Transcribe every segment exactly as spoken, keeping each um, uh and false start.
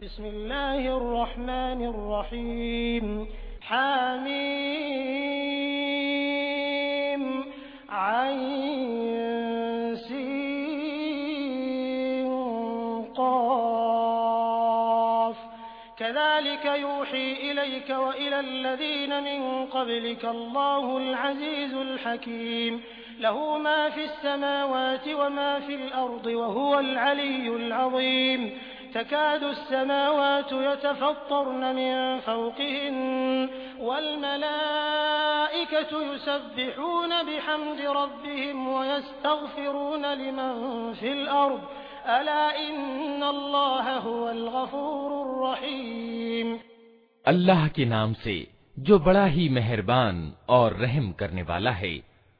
बिस्मिल्लाहिर्रहमानिर्रहीम हामीम आइन सीन क़ाफ कज़ालिक यूही इलैक व इलल्लज़ीन मिन क़ब्लिक अल्लाहुल अज़ीज़ुल हकीम लहू मा फ़िस्समावाति व मा फ़िल अर्दि व हुवल अलिय्युल अज़ीम तकादु अस्समावातु यतफ़त्तरन मिन फ़ौक़िहिन वल मलाइकतु युसब्बिहून बिहम्दि रब्बिहिम व यस्तग़फ़िरून लिमन फ़िल अर्दि अला इन्नल्लाह हुवल गफ़ूरुर रहीम। अल्लाह के नाम से जो बड़ा ही मेहरबान और रहम करने वाला है।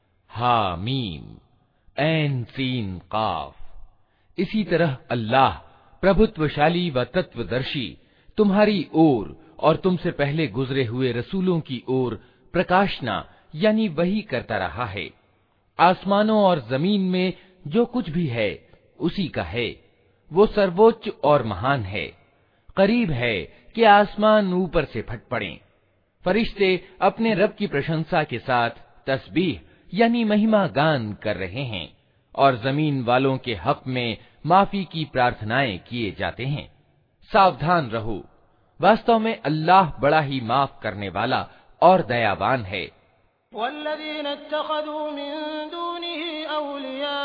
हामीम ऐन सीन काफ। इसी तरह अल्लाह प्रभुत्वशाली व तत्वदर्शी तुम्हारी ओर और तुमसे पहले गुजरे हुए रसूलों की ओर प्रकाशना यानी वही करता रहा है। आसमानों और जमीन में जो कुछ भी है उसी का है। वो सर्वोच्च और महान है। करीब है कि आसमान ऊपर से फट पड़ें। फरिश्ते अपने रब की प्रशंसा के साथ तस्बीह यानी महिमा गान कर रहे हैं और जमीन वालों के हक में माफी की प्रार्थनाएं किए जाते हैं। सावधान रहो, वास्तव में अल्लाह बड़ा ही माफ करने वाला और दयावान है। वल्लज़ीन इत्तख़ज़ू मिन दूनिही औलिया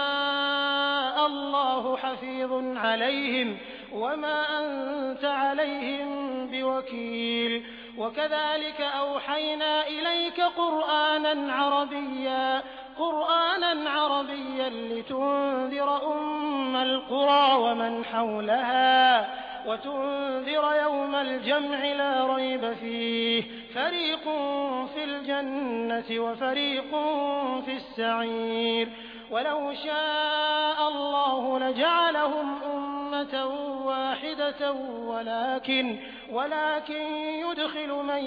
अल्लाहु हफ़ीज़ुन अलैहिम वमा अंत अलैहिम बिवकील वकज़ालिक औहयना इलैक क़ुरआनन अरबिय्या क़ुरआनन अरबिय्यन लितुन्ज़िर उम्मल क़ुरा वमन हौलहा वतुन्ज़िर यौमल जम्'i ला रैब फ़ीह फ़रीक़ुन फ़िल जन्नति व फ़रीक़ुन फ़िस सईर वलौ शाअ अल्लाहु लजअलहुम उम्मतन वाहिदतन वलाकिन वलाकिन युदखिलु मन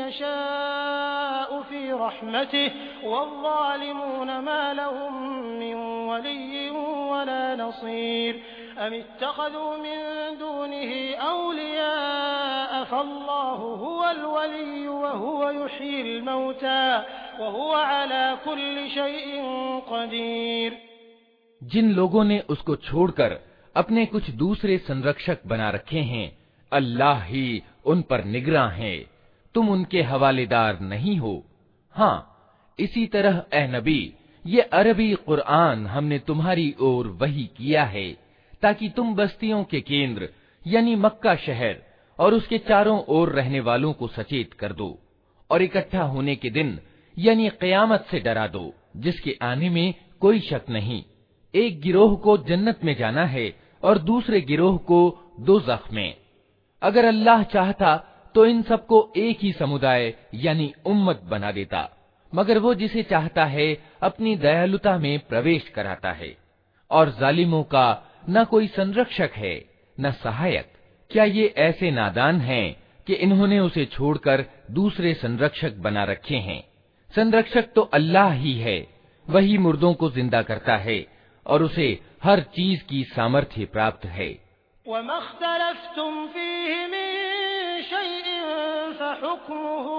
यशाअ फ़ी रहमतिहि वज़्ज़ालिमून मा लहुम मिन वलिय्यिन वला नसीर अम इत्तख़ज़ू मिन दूनिही औलियाअ फ़ल्लाहु हुवल वलिय्यु व हुव युह्यिल मौता व हुव अला कुल्लि शैइन क़दीर। जिन लोगों ने उसको छोड़कर अपने कुछ दूसरे संरक्षक बना रखे हैं, अल्लाह ही उन पर निगरां है, तुम उनके हवालेदार नहीं हो। हाँ, इसी तरह ए नबी, ये अरबी कुरआन हमने तुम्हारी ओर वही किया है ताकि तुम बस्तियों के केंद्र यानी मक्का शहर और उसके चारों ओर रहने वालों को सचेत कर दो और इकट्ठा होने के दिन यानी क़यामत से डरा दो, जिसके आने में कोई शक नहीं। एक गिरोह को जन्नत में जाना है और दूसरे गिरोह को दोज़ख में। अगर अल्लाह चाहता तो इन सबको एक ही समुदाय यानी उम्मत बना देता, मगर वो जिसे चाहता है अपनी दयालुता में प्रवेश कराता है। और जालिमों का न कोई संरक्षक है न सहायक। क्या ये ऐसे नादान हैं कि इन्होंने उसे छोड़कर दूसरे संरक्षक बना रखे हैं? संरक्षक तो अल्लाह ही है, वही मुर्दों को जिंदा करता है और उसे हर चीज की सामर्थ्य प्राप्त है। वमख्तलफ्तुम फीहि मिन शैइन फहुक्मुहु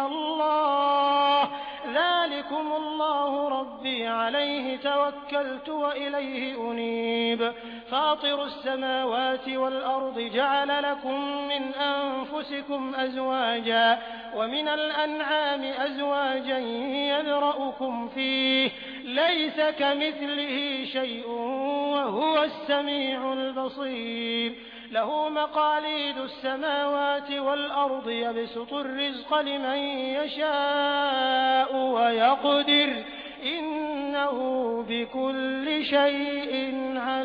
इलल्लाह ज़ालिकुमुल्लाहु रब्बी अलैहि तवक्कलतु व इलैहि उनीब फातिरुस समावाति वल अर्दि जअल लकुम मिन अनफुसिकुम अज़वाजा व मिनल अनआमि अज़वाजन यज़रअुकुम फीहि लैस कमिथलिहि शैउन व हुवस समीउल बसीर लहू मक़ालीदुस समावाति वल अर्दि यबसुतुर रिज़्क़ लिमन यशाअु व यक़दिर इन्नहु बिकुल्लि शैइन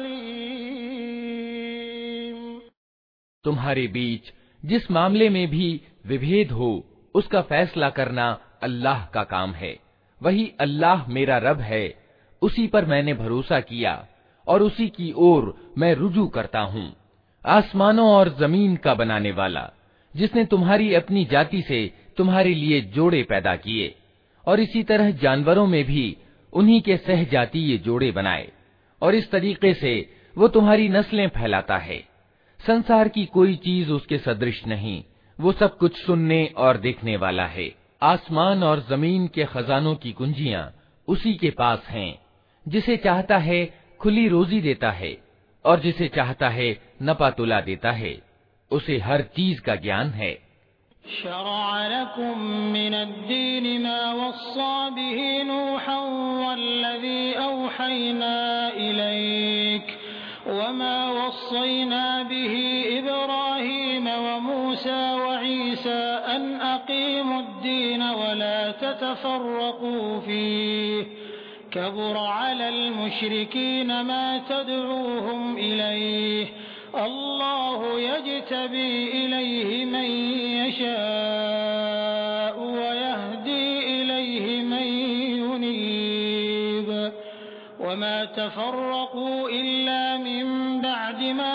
अलीम। तुम्हारे बीच जिस मामले में भी विभेद हो, उसका फैसला करना अल्लाह का काम है। वही अल्लाह मेरा रब है, उसी पर मैंने भरोसा किया और उसी की ओर मैं रुजू करता हूँ। आसमानों और जमीन का बनाने वाला, जिसने तुम्हारी अपनी जाति से तुम्हारे लिए जोड़े पैदा किए और इसी तरह जानवरों में भी उन्हीं के सहजातीय जोड़े बनाए और इस तरीके से वो तुम्हारी नस्लें फैलाता है। संसार की कोई चीज उसके सदृश नहीं। वो सब कुछ सुनने और देखने वाला है। आसमान और जमीन के खजानों की कुंजियां उसी के पास हैं। जिसे चाहता है खुली रोजी देता है और जिसे चाहता है नपा तुला देता है। उसे हर चीज का ज्ञान है। शरअ लकुम मिनद्दीन मा वस्सा बिही नूहन वल्लज़ी औहैना इलैक वमा वस्सैना बिही इब्राहीम व मूसा व ईसा अन अकीमुद्दीन वला ततफर्रकू फीह कबुर अलल मुशरिकीन मा तदऊहुम इलैह अल्लाहु यज्तबी इलैहि मन यशाअ व यहदी इलैहि मन युनीब वमा तफर्रकू इल्ला मिन बअदि मा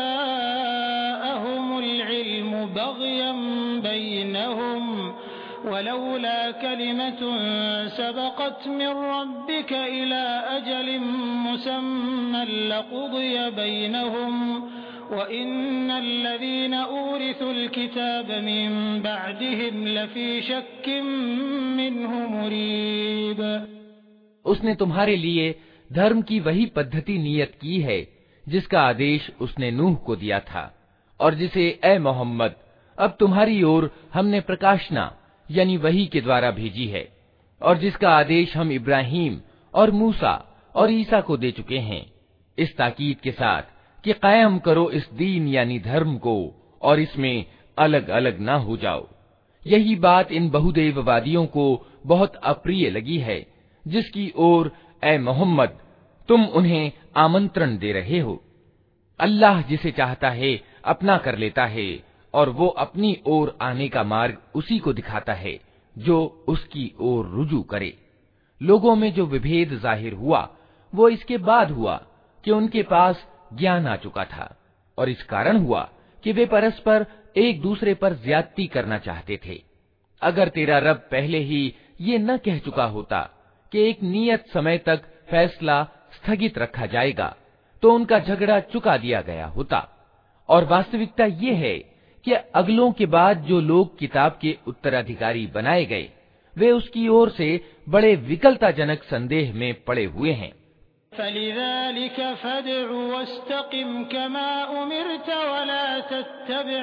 जाअहुमुल इल्मु बग़यन बैनहुम वलौला कलिमतुन सबक़त मिन रब्बिक इला अजलिन मुसम्मन लक़ुदिय बैनहुम वइन्नल लज़ीना ऊरिथुल किताब मिन बअदिहिम लफ़ी शक्किन मिन्हु मुरीब। उसने तुम्हारे लिए धर्म की वही पद्धति नियत की है जिसका आदेश उसने नूह को दिया था और जिसे ए मोहम्मद अब तुम्हारी ओर हमने प्रकाशना यानी वही के द्वारा भेजी है और जिसका आदेश हम इब्राहीम और मूसा और ईसा को दे चुके हैं, इस ताकीद के साथ कि कायम करो इस दीन यानी धर्म को और इसमें अलग अलग ना हो जाओ। यही बात इन बहुदेववादियों को बहुत अप्रिय लगी है जिसकी ओर ए मोहम्मद तुम उन्हें आमंत्रण दे रहे हो। अल्लाह जिसे चाहता है अपना कर लेता है और वो अपनी ओर आने का मार्ग उसी को दिखाता है जो उसकी ओर रुजू करे। लोगों में जो विभेद जाहिर हुआ वो इसके बाद हुआ कि उनके पास ज्ञान आ चुका था और इस कारण हुआ कि वे परस्पर एक दूसरे पर ज्यादती करना चाहते थे। अगर तेरा रब पहले ही ये न कह चुका होता कि एक नियत समय तक फैसला स्थगित रखा जाएगा तो उनका झगड़ा चुका दिया गया होता। और वास्तविकता ये है कि अगलों के बाद जो लोग किताब के उत्तराधिकारी बनाए गए वे उसकी ओर से बड़े विकलताजनक संदेह में पड़े हुए हैं। फलिज़ालिक फदउ वस्तक़िम कमा उमिरत वला तत्तबिअ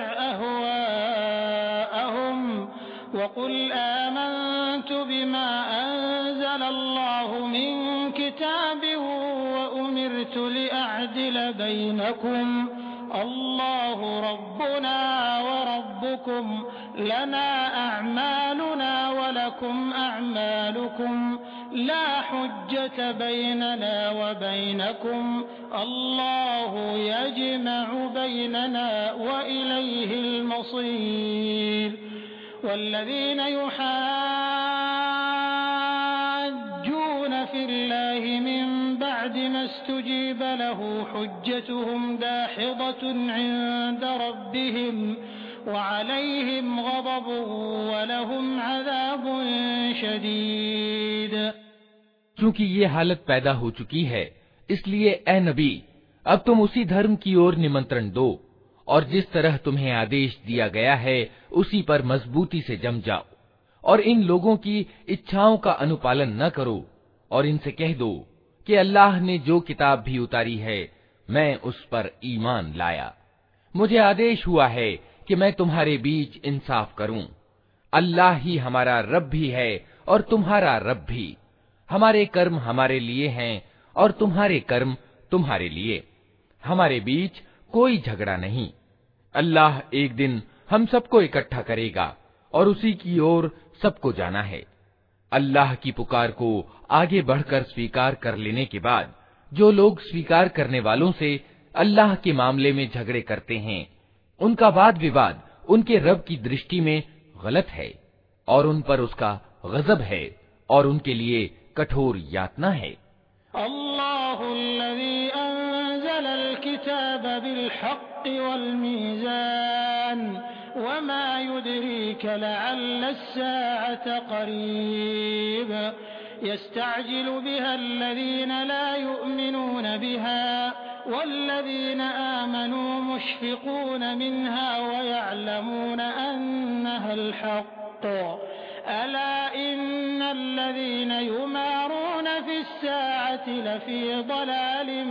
अहवाअहुम वक़ुल आमनतु बिमा अंज़लल्लाहु मिन किताबिन व उमिरतु लिअअदिल बैनकुम अल्लाहु रब्बुना व रब्बुकुम लना अअमालुना व लकुम अअमालुकुम ला हुज्जत बैनना व बैनकुम अल्लाहु यजमअु बैनना व इलैहिल मसीर वल्लज़ीन युहाज्जून फिल्लाहि मिन बअदि मस्तुजीब लहु हुज्जतुहुम दाहिदतुन इन्द रब्बिहिम वअलैहिम गज़बुन वलहुम अज़ाबुन शदीद। चूंकि ये हालत पैदा हो चुकी है इसलिए ए नबी अब तुम उसी धर्म की ओर निमंत्रण दो और जिस तरह तुम्हें आदेश दिया गया है उसी पर मजबूती से जम जाओ और इन लोगों की इच्छाओं का अनुपालन न करो और इनसे कह दो कि अल्लाह ने जो किताब भी उतारी है मैं उस पर ईमान लाया। मुझे आदेश हुआ है कि मैं तुम्हारे बीच इंसाफ करूं। अल्लाह ही हमारा रब भी है और तुम्हारा रब भी। हमारे कर्म हमारे लिए हैं और तुम्हारे कर्म तुम्हारे लिए। हमारे बीच कोई झगड़ा नहीं। अल्लाह एक दिन हम सबको इकट्ठा करेगा और उसी की ओर सबको जाना है। अल्लाह की पुकार को आगे बढ़कर स्वीकार कर लेने के बाद जो लोग स्वीकार करने वालों से अल्लाह के मामले में झगड़े करते हैं उनका वाद विवाद उनके रब की दृष्टि में गलत है और उन पर उसका गजब है और उनके लिए कठोर यातना है। अल्लाहुल्लज़ी अंज़लल किताब बिल हक़्क़ि वल मीज़ान वमा युद्रीक लअल्लस्साअत क़रीब यस्तअजिलु बिहा अल्लज़ीना ला युमिनून बिहा वल्लज़ीन आमनू मुश्फ़िक़ून मिन्हा वयअलमून अन्नहल हक़्क़ अला इन्नल्लज़ीन युमारून फ़िस्साअति लफ़ी ज़लालिम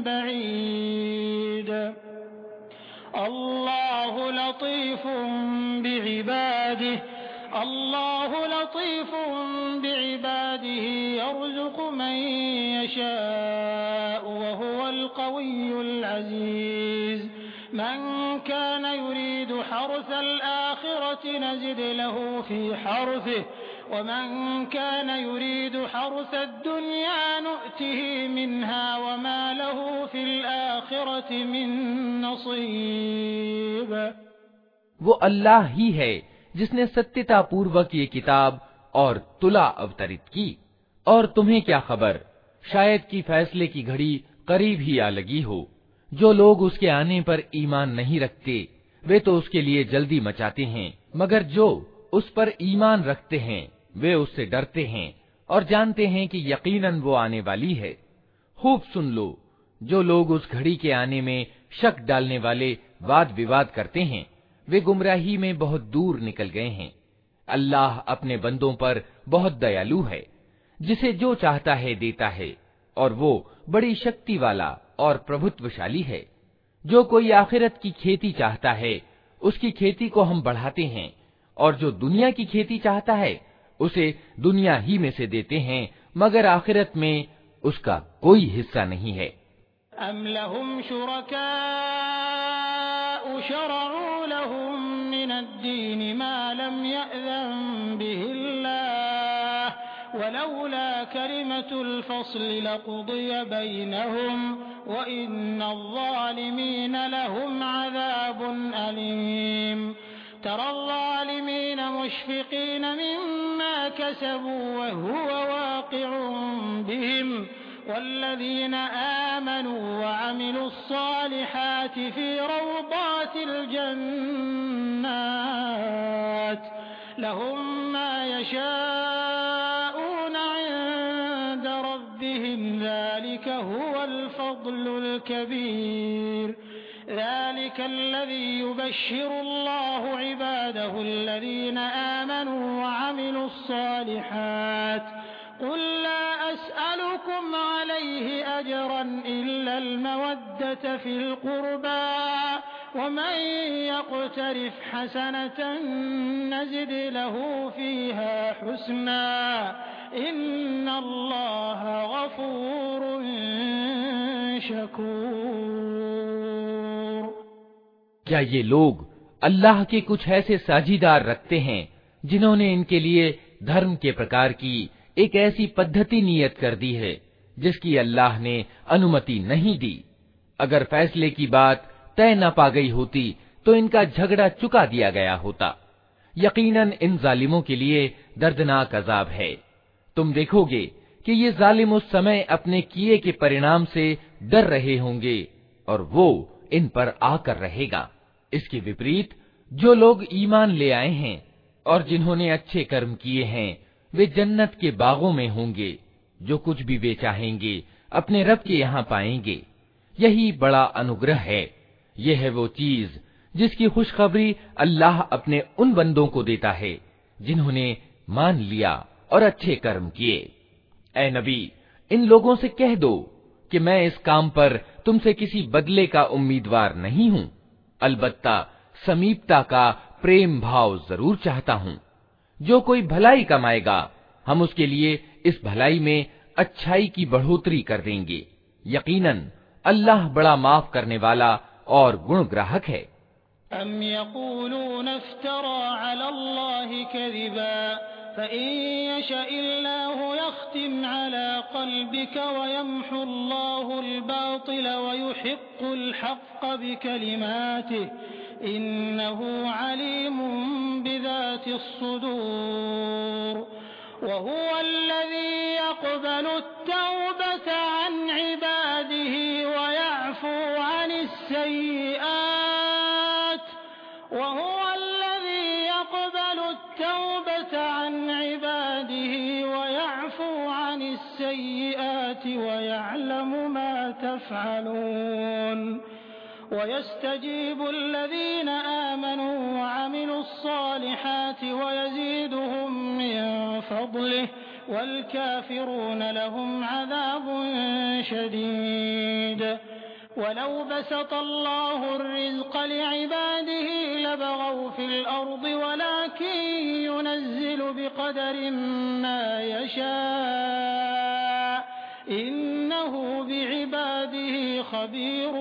बईद अल्लाहु लतीफ़ुन बिइबादिही अल्लाहु लतीफ़ुन बिइबादिही यर्ज़ुक़ु मन यशाअ वहुवल क़वियुल अज़ीज़ मन कान युरीदु हर्सल आखिरति नज़िद लहू फ़ी हर्सिही वमन कान युरीदु हर्सद दुनिया नुअतिही मिन्हा वमा लहू फ़िल आखिरति मिन नसीब। वो अल्लाह ही है जिसने सत्यता पूर्वक ये किताब और तुला अवतरित की। और तुम्हें क्या खबर, शायद कि फैसले की घड़ी करीब ही आ लगी हो। जो लोग उसके आने पर ईमान नहीं रखते वे तो उसके लिए जल्दी मचाते हैं, मगर जो उस पर ईमान रखते हैं वे उससे डरते हैं और जानते हैं कि यकीनन वो आने वाली है। खूब सुन लो, जो लोग उस घड़ी के आने में शक डालने वाले वाद विवाद करते हैं वे गुमराही में बहुत दूर निकल गए हैं। अल्लाह अपने बंदों पर बहुत दयालु है, जिसे जो चाहता है देता है, और वो बड़ी शक्ति वाला और प्रभुत्वशाली है। जो कोई आखिरत की खेती चाहता है उसकी खेती को हम बढ़ाते हैं, और जो दुनिया की खेती चाहता है उसे दुनिया ही में से देते हैं, मगर आखिरत में उसका कोई हिस्सा नहीं है। अम लहुम शुरकाउ शरअू लहुम मिनद्दीन मा लम यअज़न बिहिल्लाह वलौला कलिमतुल फ़स्ल लक़ुदिय बैनहुम व इन्नज़्ज़ालिमीन लहुम अज़ाबुन अलीम। तरज़्ज़ालिमीन मुश्फ़िक़ीन मिम्मा कसबू वहुव वाक़िउन बिहिम वल्लज़ीन आमनू वअमिलुस्सालिहाति फ़ी रौदातिल जन्नात लहुम मा यशाऊन इंद रब्बिहिम ज़ालिक हुवल फ़ज़्लुल कबीर। ذلك الذي يبشر الله عباده الذين آمنوا وعملوا الصالحات قل لا أسألكم عليه أجرا إلا المودة في القربى ومن يقترف حسنة نزد له فيها حسنا إن الله غفور شكور। क्या ये लोग अल्लाह के कुछ ऐसे साझीदार रखते हैं जिन्होंने इनके लिए धर्म के प्रकार की एक ऐसी पद्धति नियत कर दी है जिसकी अल्लाह ने अनुमति नहीं दी। अगर फैसले की बात तय न पा गई होती तो इनका झगड़ा चुका दिया गया होता। यकीनन इन जालिमों के लिए दर्दनाक अजाब है। तुम देखोगे कि ये जालिम उस समय अपने किए के परिणाम से डर रहे होंगे और वो इन पर आकर रहेगा। इसके विपरीत जो लोग ईमान ले आए हैं और जिन्होंने अच्छे कर्म किए हैं वे जन्नत के बागों में होंगे। जो कुछ भी वे चाहेंगे अपने रब के यहाँ पाएंगे। यही बड़ा अनुग्रह है। यह है वो चीज जिसकी खुशखबरी अल्लाह अपने उन बंदों को देता है जिन्होंने मान लिया और अच्छे कर्म किए। ऐ नबी, इन लोगों से कह दो कि मैं इस काम पर तुमसे किसी बदले का उम्मीदवार नहीं हूँ। अलबत्ता समीपता का प्रेम भाव जरूर चाहता हूँ। जो कोई भलाई कमाएगा हम उसके लिए इस भलाई में अच्छाई की बढ़ोतरी कर देंगे। यकीनन अल्लाह बड़ा माफ करने वाला और गुणग्राहक है। अम यक़ूलून इफ्तरा अलल्लाहि कज़िबा फ़इन यशइल्लाहु यख़्तिम अला क़ल्बिक वयम्हुल्लाहुल बातिल वयुहिक़्क़ुल हक़्क़ बिकलिमातिहि इन्नहु अलीमुन बिज़ातिस सुदूर। वहुवल्लज़ी यक़बलुत-तौबता अन इबादिही वयअफ़ू अनिस-सय्यिआत वहुवल्लज़ी यक़बलुत-तौबता अन इबादिही वयअफ़ू अनिस-सय्यिआत वयअलमु मा يفعلون ويستجيب الذين آمنوا وعملوا الصالحات ويزيدهم من فضله والكافرون لهم عذاب شديد ولو بسط الله الرزق لعباده لبغوا في الأرض ولكن ينزل بقدر ما يشاء إنه بعباده خبير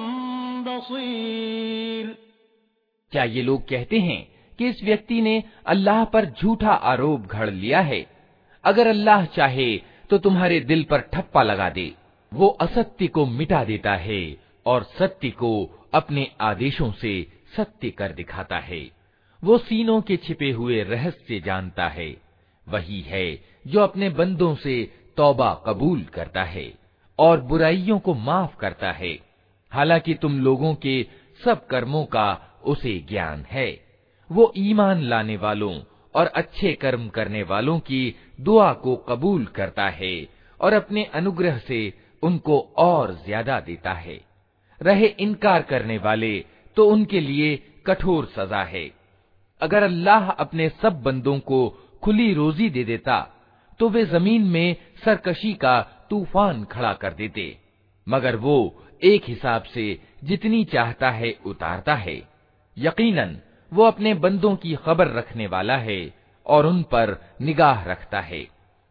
बसीर। क्या ये लोग कहते हैं कि इस व्यक्ति ने अल्लाह पर झूठा आरोप घड़ लिया है? अगर अल्लाह चाहे तो तुम्हारे दिल पर ठप्पा लगा दे। वो असत्य को मिटा देता है और सत्य को अपने आदेशों से सत्य कर दिखाता है। वो सीनों के छिपे हुए रहस्य जानता है। वही है जो अपने बंदों से तौबा कबूल करता है और बुराइयों को माफ करता है। हालांकि तुम लोगों के सब कर्मों का उसे ज्ञान है। वो ईमान लाने वालों और अच्छे कर्म करने वालों की दुआ को कबूल करता है और अपने अनुग्रह से उनको और ज्यादा देता है। रहे इनकार करने वाले तो उनके लिए कठोर सजा है। अगर अल्लाह अपने सब बंदों को खुली रोजी दे देता तो वे जमीन में सरकशी का तूफान खड़ा कर देते, मगर वो एक हिसाब से जितनी चाहता है उतारता है। यकीनन वो अपने बंदों की खबर रखने वाला है और उन पर निगाह रखता है।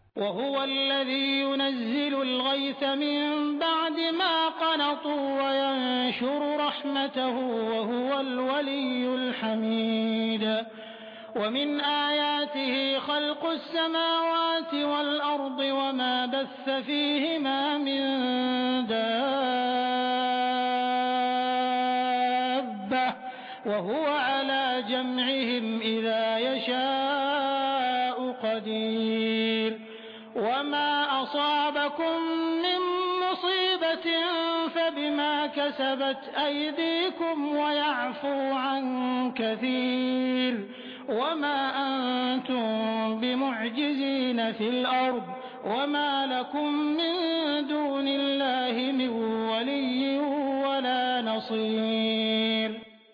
वमिन आयातिही खल्कुस समावाति वल अर्दि वमा बस्स फीहिमा मिन दाब्बह वहुवा अला जम्इहिम इज़ा यशाअु क़दीर वमा असाबकुम मिन मुसीबतिन फबिमा कसबत अयदीकुम वयअफू अन कसीर वमा अंतुम बिमुअजिज़ीन फिल अर्द वमा लकुम मिन दूनिल्लाहि मिन वलिय्यिन वला नसीर।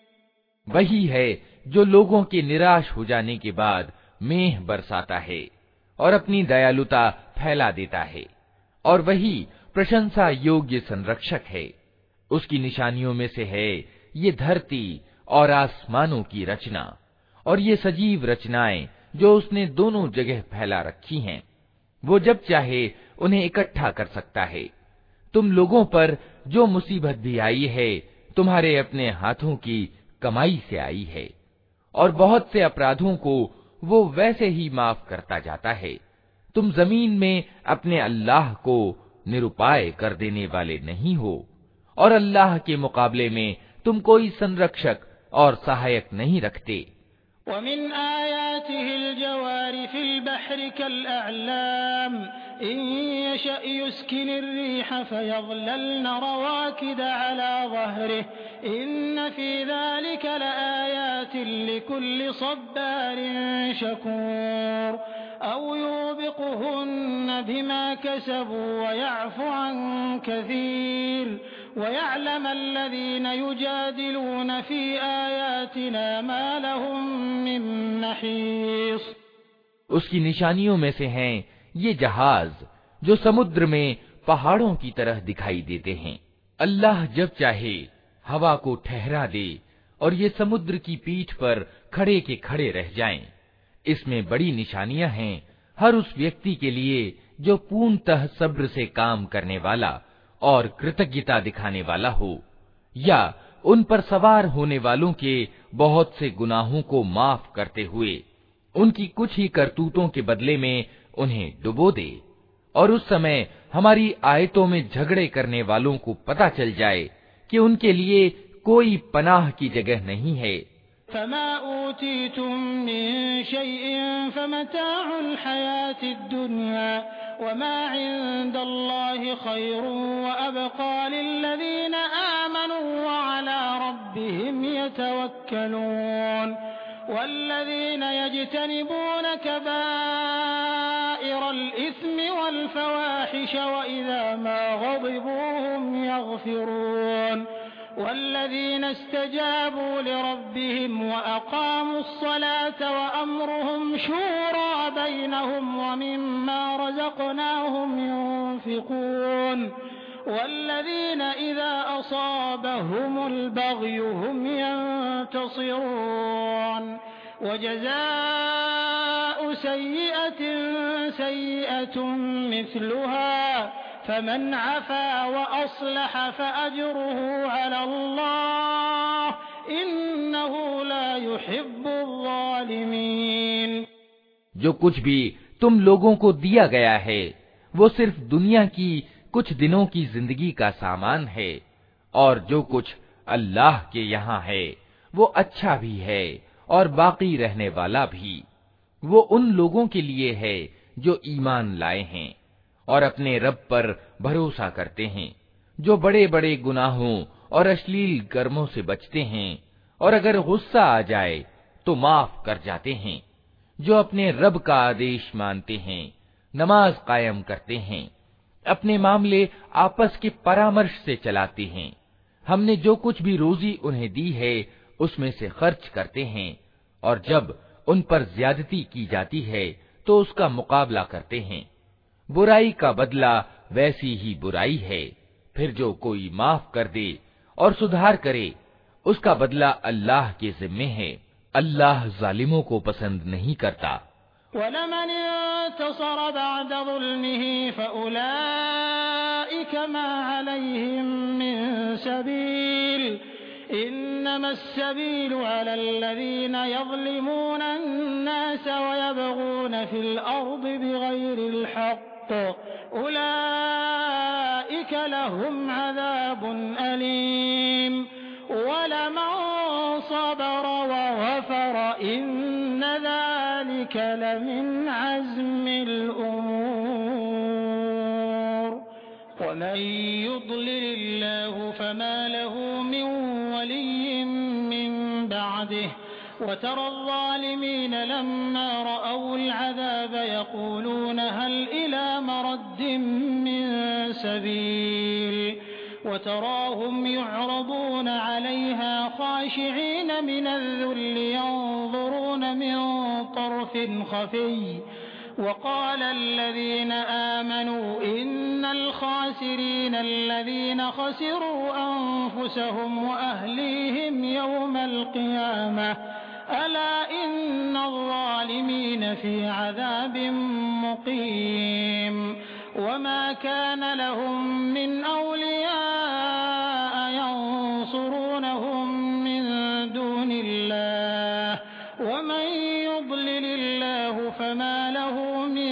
वही है जो लोगों के निराश हो जाने के बाद मेघ बरसाता है और अपनी दयालुता फैला देता है, और वही प्रशंसा योग्य संरक्षक है। उसकी निशानियों में से है ये धरती और आसमानों की रचना और ये सजीव रचनाएं जो उसने दोनों जगह फैला रखी हैं। वो जब चाहे उन्हें इकट्ठा कर सकता है। तुम लोगों पर जो मुसीबत भी आई है तुम्हारे अपने हाथों की कमाई से आई है, और बहुत से अपराधों को वो वैसे ही माफ करता जाता है। तुम जमीन में अपने अल्लाह को निरुपाय कर देने वाले नहीं हो, और अल्लाह के मुकाबले में तुम कोई संरक्षक और सहायक नहीं रखते। वमिन आयातिहिल जवारि फिल बहरि कल अअलाम इन यशअ युस्किनिर रीह फयज़लल्न रवाकिद अला ज़हरिहि इन्न फी ज़ालिका लआयातिन लिकुल्लि सब्बारिन शकूर औ युबिक़ुहुन्न बिमा कसबू वयअफ़ु अन कसीर वयअलम अल्लज़ीन युजादिलून फी आयातिना मा लहुम मिन महीस। उसकी निशानियों में से हैं ये जहाज जो समुद्र में पहाड़ों की तरह दिखाई देते हैं। अल्लाह जब चाहे हवा को ठहरा दे और ये समुद्र की पीठ पर खड़े के खड़े रह जाएं। इसमें बड़ी निशानियां हैं हर उस व्यक्ति के लिए जो पूर्णतः सब्र से काम करने वाला और कृतज्ञता दिखाने वाला हो, या उन पर सवार होने वालों के बहुत से गुनाहों को माफ करते हुए उनकी कुछ ही करतूतों के बदले में उन्हें डुबो दे, और उस समय हमारी आयतों में झगड़े करने वालों को पता चल जाए कि उनके लिए कोई पनाह की जगह नहीं है। फमा ऊतीतुम मिन शैइन फमताउल हयातिद दुनिया वमा इंदल्लाहि खैरुन व अबका लिल्लज़ीना आमनू व अला रब्बिहिम यतवक्कलून वल्लज़ीन यज्तनिबून कबाइरल इस्मि वल फवाहिश व इज़ा मा ग़ज़िबू हुम यग़फ़िरून वल्लज़ीन इस्तजाबू लिरब्बिहिम व अक़ामुस्सलात व अम्रुहुम शूरा बैनहुम व मिम्मा रज़क़नाहुम युन्फ़िक़ून वल्लज़ीन इज़ा असाबहुमुल बग़य हुम यंतसिरून वजज़ाउ सय्यिअतिन सय्यिअतुन मिस्लुहा फमन अफ़ा व अस्लह फ़अज्रुहु अलल्लाह इन्नहु ला युहिब्बुज़्ज़ालिमीन। जो कुछ भी तुम लोगों को दिया गया है वो सिर्फ दुनिया की कुछ दिनों की जिंदगी का सामान है, और जो कुछ अल्लाह के यहाँ है वो अच्छा भी है और बाकी रहने वाला भी। वो उन लोगों के लिए है जो ईमान लाए हैं और अपने रब पर भरोसा करते हैं, जो बड़े बड़े गुनाहों और अश्लील कर्मों से बचते हैं और अगर गुस्सा आ जाए तो माफ कर जाते हैं, जो अपने रब का आदेश मानते हैं, नमाज कायम करते हैं, अपने मामले आपस के परामर्श से चलाते हैं। हमने जो कुछ भी रोजी उन्हें दी है उसमें से खर्च करते हैं, और जब उन पर ज्यादती की जाती है तो उसका मुकाबला करते हैं। बुराई का बदला वैसी ही बुराई है, फिर जो कोई माफ कर दे और सुधार करे उसका बदला अल्लाह के जिम्मे है। अल्लाह जालिमों को पसंद नहीं करता। वलमन इंतसर बअद ज़ुल्मिही फ़उलाइक मा अलैहिम मिन सबील इन्नमा अस्सबीलु अलल्लज़ीन यज़लिमून अन्नास व यबगून फिल अर्दि बिग़ैरिल हक़्क़ उलाइक लहुम अज़ाबुन अलीम वलमन सबर व गफ़र इन्न ज़ालिक लमिन अज़्मिल उमूर वमन युضलिलिल्लाहु फमा लहु मिन वलिय्यिन मिन बअदिह वतरा الظالمين لما رأوا العذاب يقولون هل إلى مرد من سبيل وتراهم يعرضون عليها خاشعين من الذل ينظرون من طرف خفي وقال الذين آمنوا إن الخاسرين الذين خسروا أنفسهم وأهليهم يوم القيامة ألا إن الظالمين في عذاب مقيم وما كان لهم من أولياء ينصرونهم من دون الله ومن يضلل الله فما له من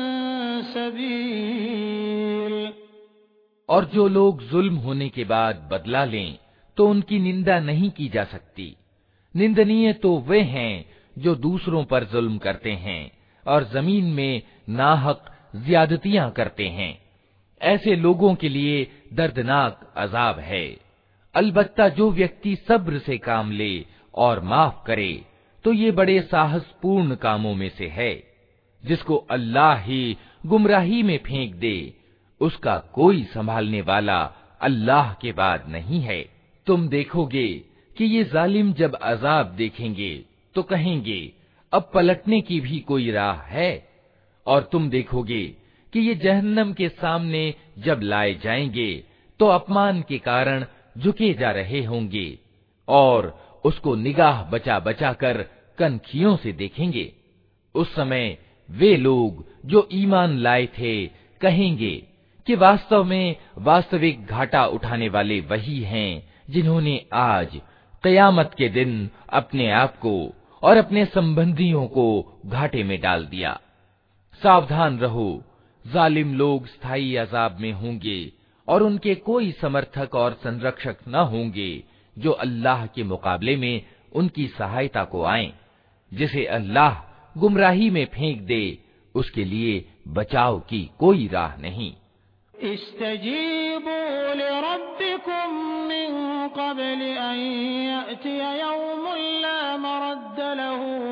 सबील। और जो लोग जुल्म होने के बाद बदला लें तो उनकी निंदा नहीं की जा सकती। निंदनीय तो वे हैं जो दूसरों पर जुल्म करते हैं और जमीन में नाहक ज्यादतियां करते हैं। ऐसे लोगों के लिए दर्दनाक अजाब है। अलबत्ता जो व्यक्ति सब्र से काम ले और माफ करे तो ये बड़े साहसपूर्ण कामों में से है। जिसको अल्लाह ही गुमराही में फेंक दे उसका कोई संभालने वाला अल्लाह के बाद नहीं है। तुम देखोगे कि ये जालिम जब अजाब देखेंगे तो कहेंगे अब पलटने की भी कोई राह है, और तुम देखोगे कि ये जहन्नम के सामने जब लाए जाएंगे तो अपमान के कारण झुके जा रहे होंगे और उसको निगाह बचा बचा कर कनखियों से देखेंगे। उस समय वे लोग जो ईमान लाए थे कहेंगे कि वास्तव में वास्तविक घाटा उठाने वाले वही हैं जिन्होंने आज क़यामत के दिन अपने आप को और अपने संबंधियों को घाटे में डाल दिया। सावधान रहो, जालिम लोग स्थायी अजाब में होंगे और उनके कोई समर्थक और संरक्षक न होंगे जो अल्लाह के मुकाबले में उनकी सहायता को आएं। जिसे अल्लाह गुमराही में फेंक दे उसके लिए बचाव की कोई राह नहीं। इस्तजीबू लिरब्बिकुम मिन क़ब्ल अन यअतिय यौमुन ला मरद्द लहू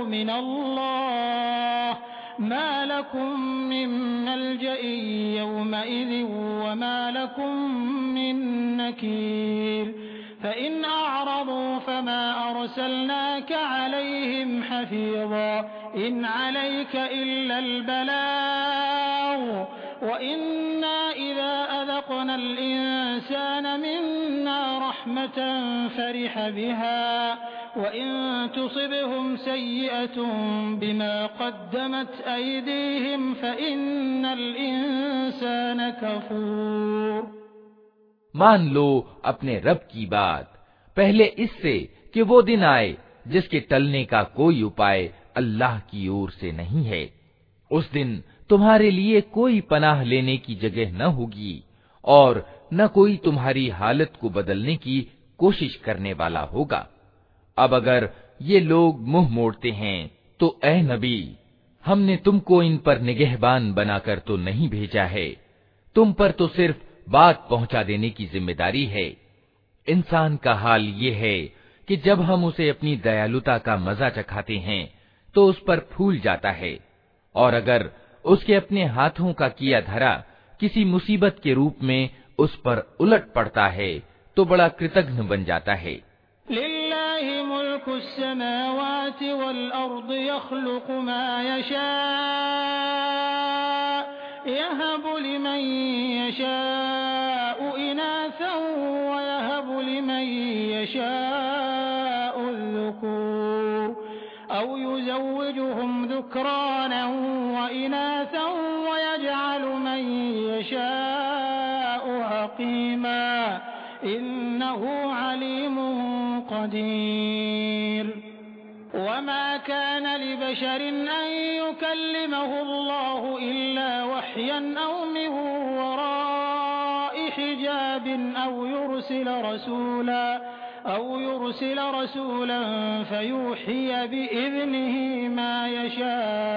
मिनल्लाह मा लकुम मिन मल्जइन यौमइज़ वमा लकुम मिन नकीर फ़इन अअरदू फ़मा अरसलनाका अलैहिम हफ़ीज़ा इन अलैका इल्लल बलाग़ वइन्ना इज़ा अज़क़नल इंसान मिन्ना रहमतन फ़रिह बिहा वइन तुसिबहुम सय्यअतुन बिमा क़द्दमत अयदीहिम फ़इन्नल इंसान कफ़ूर। मान लो अपने रब की बात पहले इससे कि वो दिन आए जिसके टलने का कोई उपाय अल्लाह की ओर से नहीं है। उस दिन तुम्हारे लिए कोई पनाह लेने की जगह न होगी और न कोई तुम्हारी हालत को बदलने की कोशिश करने वाला होगा। अब अगर ये लोग मुंह मोड़ते हैं तो ए नबी, हमने तुमको इन पर निगहबान बनाकर तो नहीं भेजा है, तुम पर तो सिर्फ बात पहुंचा देने की जिम्मेदारी है। इंसान का हाल ये है कि जब हम उसे अपनी दयालुता का मजा चखाते हैं तो उस पर फूल जाता है, और अगर उसके अपने हाथों का किया धरा किसी मुसीबत के रूप में उस पर उलट पड़ता है तो बड़ा कृतघ्न बन जाता है। लिल्लाहि मुल्कुस समावाति वल अर्दि यख्लुकु मा यशा यहबु लिमन यशाउ इनासन व यहबु लिमन यशाउ ज़ुकूर औ युज़व्विजुहुम ज़ुक्रानन व इनासन व यजअलु मन यशाउ अक़ीमा इन्नहु अलीमुन क़दीर। वमा कान लिबशरिन अन युकल्लिमहु अल्लाहु इल्ला वह्यन औ मिन वराइ हिजाबिन औ युरसिल रसूला औ युरसिल रसूलन फयूहिय बिइज़निहि मा यशा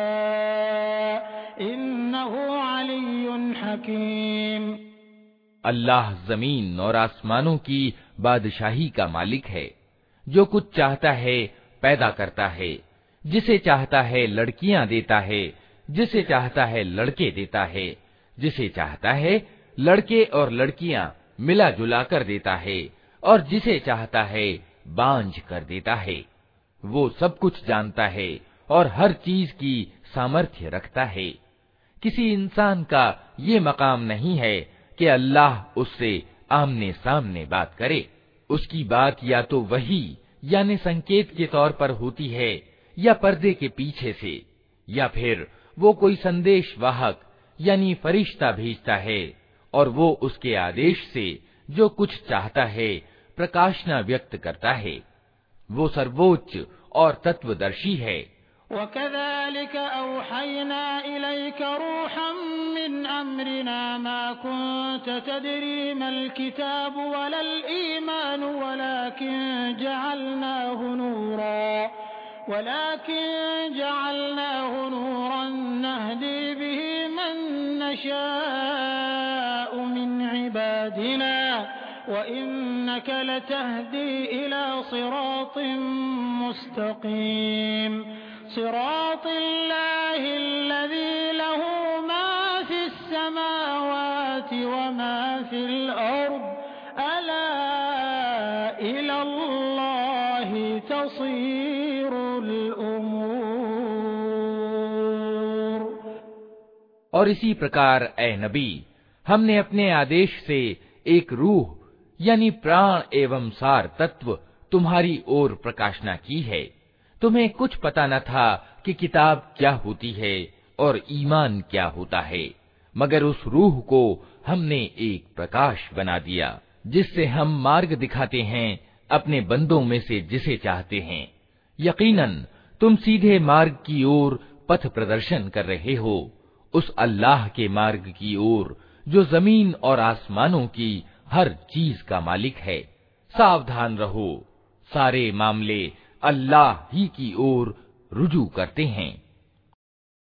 इन्नहु अलिय्युन हकीम। अल्लाह जमीन और आसमानों की बादशाही का मालिक है, जो कुछ चाहता है पैदा करता है, जिसे चाहता है लड़कियां देता है, जिसे चाहता है लड़के देता है, जिसे चाहता है लड़के और लड़कियां मिला जुला कर देता है, और जिसे चाहता है बांझ कर देता है। वो सब कुछ जानता है और हर चीज की सामर्थ्य रखता है। किसी इंसान का ये मकाम नहीं है कि अल्लाह उससे आमने सामने बात करे। उसकी बात या तो वही यानी संकेत के तौर पर होती है या पर्दे के पीछे से, या फिर वो कोई संदेश वाहक यानी फरिश्ता भेजता है और वो उसके आदेश से जो कुछ चाहता है प्रकाशना व्यक्त करता है। वो सर्वोच्च और तत्वदर्शी है। वकज़ालिक औहयना इलैक रूहम मिन अम्रिना मा कुन्त तदरी मल किताब वलल ईमान वलाकिन जअलनाहु नूरा वलाकिन जअलनाहु नूरन नहदी बिही मन नशाअु मिन इबादिना व इन्नक लतहदी इला सिरातिन मुस्तकीम सिरातिल्लाहिल्लज़ी लहू मा फिस समावाति व मा फिल अर्द अला इलल्लाहि तसीरुल उमूर। और इसी प्रकार ए नबी, हमने अपने आदेश से एक रूह यानी प्राण एवं सार तत्व तुम्हारी ओर प्रकाशना की है। तुम्हें कुछ पता न था कि किताब क्या होती है और ईमान क्या होता है, मगर उस रूह को हमने एक प्रकाश बना दिया, जिससे हम मार्ग दिखाते हैं अपने बंदों में से जिसे चाहते हैं। यकीनन तुम सीधे मार्ग की ओर पथ प्रदर्शन कर रहे हो, उस अल्लाह के मार्ग की ओर जो जमीन और आसमानों की हर चीज का मालिक है। सावधान रहो, सारे मामले अल्लाह ही की ओर रुजू करते हैं।